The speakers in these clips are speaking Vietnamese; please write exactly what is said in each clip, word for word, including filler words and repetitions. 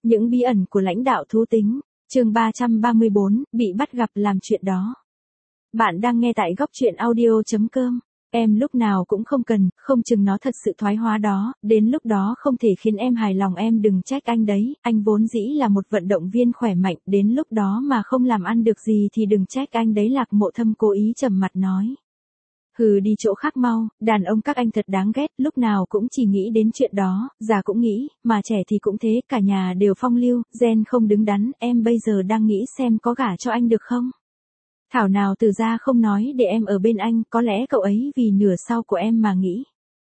Những bí ẩn của lãnh đạo thú tính, chương ba trăm ba mươi bốn, bị bắt gặp làm chuyện đó. Bạn đang nghe tại góc truyện audio chấm com. Em lúc nào cũng không cần, không chừng nó thật sự thoái hóa đó, đến lúc đó không thể khiến em hài lòng, em đừng trách anh đấy, anh vốn dĩ là một vận động viên khỏe mạnh, đến lúc đó mà không làm ăn được gì thì đừng trách anh đấy. Lạc Mộ Thâm cố ý trầm mặt nói. Hừ, đi chỗ khác mau, đàn ông các anh thật đáng ghét, lúc nào cũng chỉ nghĩ đến chuyện đó, già cũng nghĩ, mà trẻ thì cũng thế, cả nhà đều phong lưu, gen không đứng đắn, em bây giờ đang nghĩ xem có gả cho anh được không? Thảo nào từ ra không nói để em ở bên anh, có lẽ cậu ấy vì nửa sau của em mà nghĩ.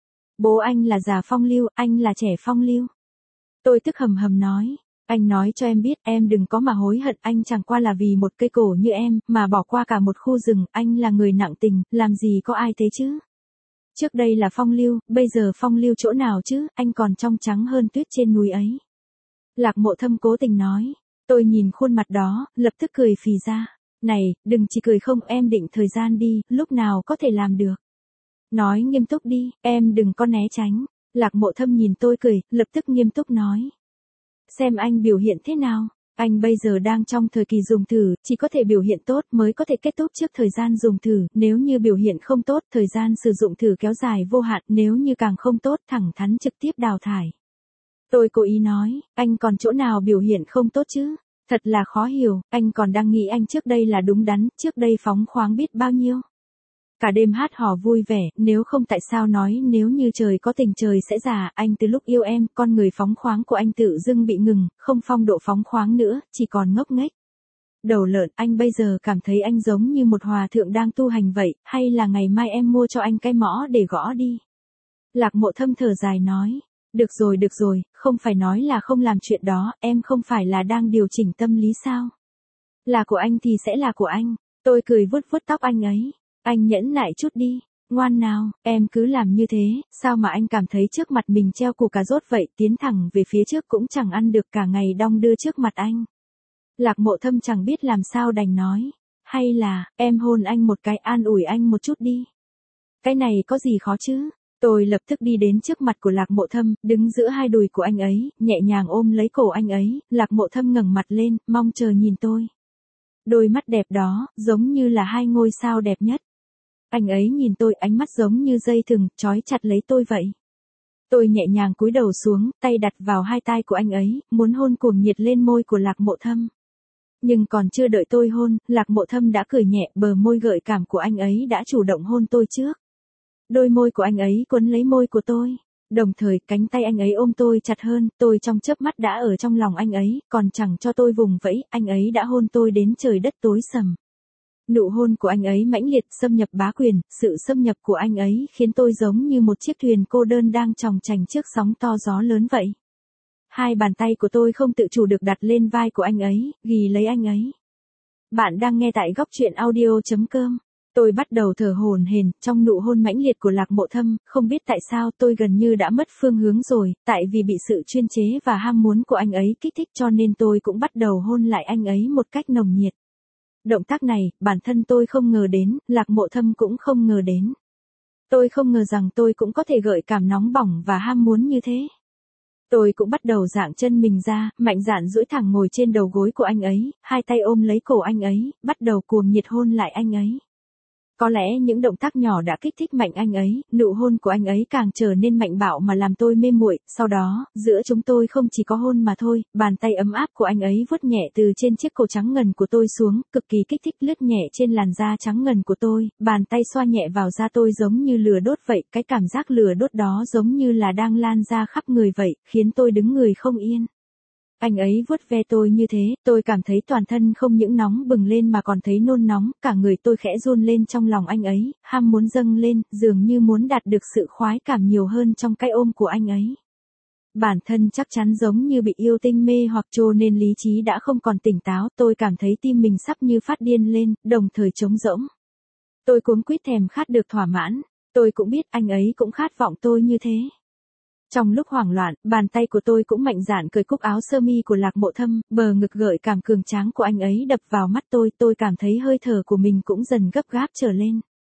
Bố anh là già phong lưu, anh là trẻ phong lưu. Tôi tức hầm hầm nói. Anh nói cho em biết, em đừng có mà hối hận, anh chẳng qua là vì một cây cổ như em, mà bỏ qua cả một khu rừng, anh là người nặng tình, làm gì có ai thế chứ? Trước đây là phong lưu, bây giờ phong lưu chỗ nào chứ, anh còn trong trắng hơn tuyết trên núi ấy. Lạc Mộ Thâm cố tình nói, tôi nhìn khuôn mặt đó, lập tức cười phì ra. Này, đừng chỉ cười không, em định thời gian đi, lúc nào có thể làm được. Nói nghiêm túc đi, em đừng có né tránh. Lạc Mộ Thâm nhìn tôi cười, lập tức nghiêm túc nói. Xem anh biểu hiện thế nào, anh bây giờ đang trong thời kỳ dùng thử, chỉ có thể biểu hiện tốt mới có thể kết thúc trước thời gian dùng thử, nếu như biểu hiện không tốt, thời gian sử dụng thử kéo dài vô hạn, nếu như càng không tốt, thẳng thắn trực tiếp đào thải. Tôi cố ý nói, anh còn chỗ nào biểu hiện không tốt chứ? Thật là khó hiểu, anh còn đang nghĩ anh trước đây là đúng đắn, trước đây phóng khoáng biết bao nhiêu. Cả đêm hát hò vui vẻ, nếu không tại sao nói nếu như trời có tình trời sẽ già, anh từ lúc yêu em, con người phóng khoáng của anh tự dưng bị ngừng, không phong độ phóng khoáng nữa, chỉ còn ngốc nghếch. Đầu lợn, anh bây giờ cảm thấy anh giống như một hòa thượng đang tu hành vậy, hay là ngày mai em mua cho anh cái mõ để gõ đi. Lạc Mộ Thâm thở dài nói, được rồi được rồi, không phải nói là không làm chuyện đó, em không phải là đang điều chỉnh tâm lý sao? Là của anh thì sẽ là của anh, tôi cười vuốt vuốt tóc anh ấy. Anh nhẫn nại chút đi, ngoan nào, em cứ làm như thế, sao mà anh cảm thấy trước mặt mình treo củ cà rốt vậy, tiến thẳng về phía trước cũng chẳng ăn được, cả ngày đong đưa trước mặt anh. Lạc Mộ Thâm chẳng biết làm sao đành nói, hay là, em hôn anh một cái, an ủi anh một chút đi. Cái này có gì khó chứ? Tôi lập tức đi đến trước mặt của Lạc Mộ Thâm, đứng giữa hai đùi của anh ấy, nhẹ nhàng ôm lấy cổ anh ấy, Lạc Mộ Thâm ngẩng mặt lên, mong chờ nhìn tôi. Đôi mắt đẹp đó, giống như là hai ngôi sao đẹp nhất. Anh ấy nhìn tôi, ánh mắt giống như dây thừng, trói chặt lấy tôi vậy. Tôi nhẹ nhàng cúi đầu xuống, tay đặt vào hai tai của anh ấy, muốn hôn cuồng nhiệt lên môi của Lạc Mộ Thâm. Nhưng còn chưa đợi tôi hôn, Lạc Mộ Thâm đã cười nhẹ, bờ môi gợi cảm của anh ấy đã chủ động hôn tôi trước. Đôi môi của anh ấy quấn lấy môi của tôi. Đồng thời, cánh tay anh ấy ôm tôi chặt hơn, tôi trong chớp mắt đã ở trong lòng anh ấy, còn chẳng cho tôi vùng vẫy, anh ấy đã hôn tôi đến trời đất tối sầm. Nụ hôn của anh ấy mãnh liệt, xâm nhập bá quyền, sự xâm nhập của anh ấy khiến tôi giống như một chiếc thuyền cô đơn đang chòng chành trước sóng to gió lớn vậy. Hai bàn tay của tôi không tự chủ được đặt lên vai của anh ấy, ghì lấy anh ấy. Bạn đang nghe tại góc truyện audio chấm com. Tôi bắt đầu thở hổn hển, trong nụ hôn mãnh liệt của Lạc Mộ Thâm, không biết tại sao tôi gần như đã mất phương hướng rồi, tại vì bị sự chuyên chế và ham muốn của anh ấy kích thích cho nên tôi cũng bắt đầu hôn lại anh ấy một cách nồng nhiệt. Động tác này, bản thân tôi không ngờ đến, Lạc Mộ Thâm cũng không ngờ đến. Tôi không ngờ rằng tôi cũng có thể gợi cảm nóng bỏng và ham muốn như thế. Tôi cũng bắt đầu giãng chân mình ra, mạnh dạn duỗi thẳng ngồi trên đầu gối của anh ấy, hai tay ôm lấy cổ anh ấy, bắt đầu cuồng nhiệt hôn lại anh ấy. Có lẽ những động tác nhỏ đã kích thích mạnh anh ấy, nụ hôn của anh ấy càng trở nên mạnh bạo mà làm tôi mê muội, sau đó, giữa chúng tôi không chỉ có hôn mà thôi, bàn tay ấm áp của anh ấy vuốt nhẹ từ trên chiếc cổ trắng ngần của tôi xuống, cực kỳ kích thích lướt nhẹ trên làn da trắng ngần của tôi, bàn tay xoa nhẹ vào da tôi giống như lửa đốt vậy, cái cảm giác lửa đốt đó giống như là đang lan ra khắp người vậy, khiến tôi đứng người không yên. Anh ấy vuốt ve tôi như thế, tôi cảm thấy toàn thân không những nóng bừng lên mà còn thấy nôn nóng, cả người tôi khẽ run lên trong lòng anh ấy, ham muốn dâng lên, dường như muốn đạt được sự khoái cảm nhiều hơn trong cái ôm của anh ấy. Bản thân chắc chắn giống như bị yêu tinh mê hoặc cho nên lý trí đã không còn tỉnh táo, tôi cảm thấy tim mình sắp như phát điên lên, đồng thời trống rỗng. Tôi cuống quýt thèm khát được thỏa mãn, tôi cũng biết anh ấy cũng khát vọng tôi như thế. Trong lúc hoảng loạn, bàn tay của tôi cũng mạnh dạn cởi cúc áo sơ mi của Lạc Mộ Thâm, bờ ngực gợi cảm cường tráng của anh ấy đập vào mắt tôi, tôi cảm thấy hơi thở của mình cũng dần gấp gáp trở lên.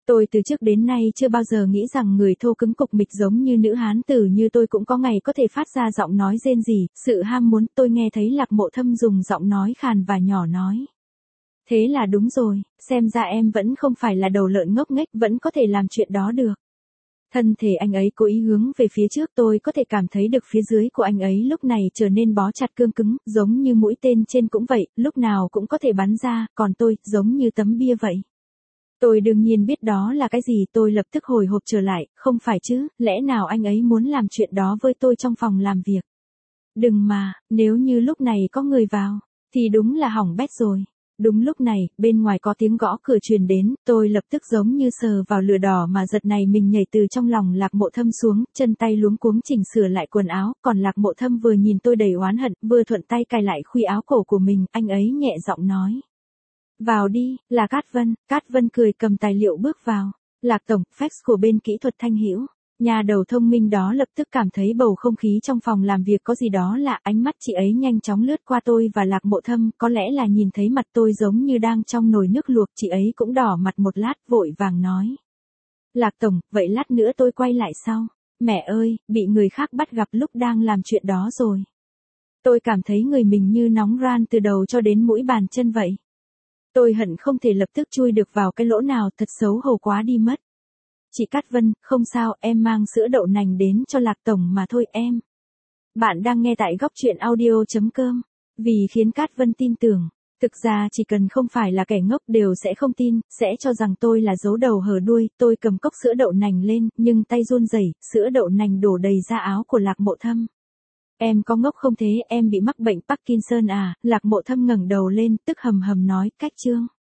Tôi từ trước đến nay chưa bao giờ nghĩ rằng người thô cứng cục mịch giống như nữ hán tử như tôi cũng có ngày có thể phát ra giọng nói rên rỉ, sự ham muốn. Tôi nghe thấy Lạc Mộ Thâm dùng giọng nói khàn và nhỏ nói. Thế là đúng rồi, xem ra em vẫn không phải là đầu lợn ngốc nghếch, vẫn có thể làm chuyện đó được. Thân thể anh ấy cố ý hướng về phía trước, tôi có thể cảm thấy được phía dưới của anh ấy lúc này trở nên bó chặt cương cứng, giống như mũi tên trên cũng vậy, lúc nào cũng có thể bắn ra, còn tôi, giống như tấm bia vậy. Tôi đương nhiên biết đó là cái gì, tôi lập tức hồi hộp trở lại, không phải chứ, lẽ nào anh ấy muốn làm chuyện đó với tôi trong phòng làm việc? Đừng mà, nếu như lúc này có người vào, thì đúng là hỏng bét rồi. Đúng lúc này, bên ngoài có tiếng gõ cửa truyền đến, tôi lập tức giống như sờ vào lửa đỏ mà giật này mình nhảy từ trong lòng Lạc Mộ Thâm xuống, chân tay luống cuống chỉnh sửa lại quần áo, còn Lạc Mộ Thâm vừa nhìn tôi đầy oán hận, vừa thuận tay cài lại khuy áo cổ của mình, anh ấy nhẹ giọng nói. Vào đi, là Cát Vân. Cát Vân cười cầm tài liệu bước vào. Lạc tổng, fax của bên kỹ thuật Thanh Hữu. Nhà đầu thông minh đó lập tức cảm thấy bầu không khí trong phòng làm việc có gì đó lạ, ánh mắt chị ấy nhanh chóng lướt qua tôi và Lạc Mộ Thâm, có lẽ là nhìn thấy mặt tôi giống như đang trong nồi nước luộc, chị ấy cũng đỏ mặt một lát, vội vàng nói. Lạc tổng, vậy lát nữa tôi quay lại sau. Mẹ ơi, bị người khác bắt gặp lúc đang làm chuyện đó rồi. Tôi cảm thấy người mình như nóng ran từ đầu cho đến mũi bàn chân vậy. Tôi hận không thể lập tức chui được vào cái lỗ nào, thật xấu hổ quá đi mất. Chị Cát Vân, không sao, em mang sữa đậu nành đến cho Lạc tổng mà thôi em. Bạn đang nghe tại góc truyện audio chấm com. Vì khiến Cát Vân tin tưởng, thực ra chỉ cần không phải là kẻ ngốc đều sẽ không tin, sẽ cho rằng tôi là giấu đầu hở đuôi. Tôi cầm cốc sữa đậu nành lên, nhưng tay run rẩy, sữa đậu nành đổ đầy ra áo của Lạc Mộ Thâm. Em có ngốc không thế, em bị mắc bệnh Parkinson à? Lạc Mộ Thâm ngẩng đầu lên, tức hầm hầm nói, Cách Trương.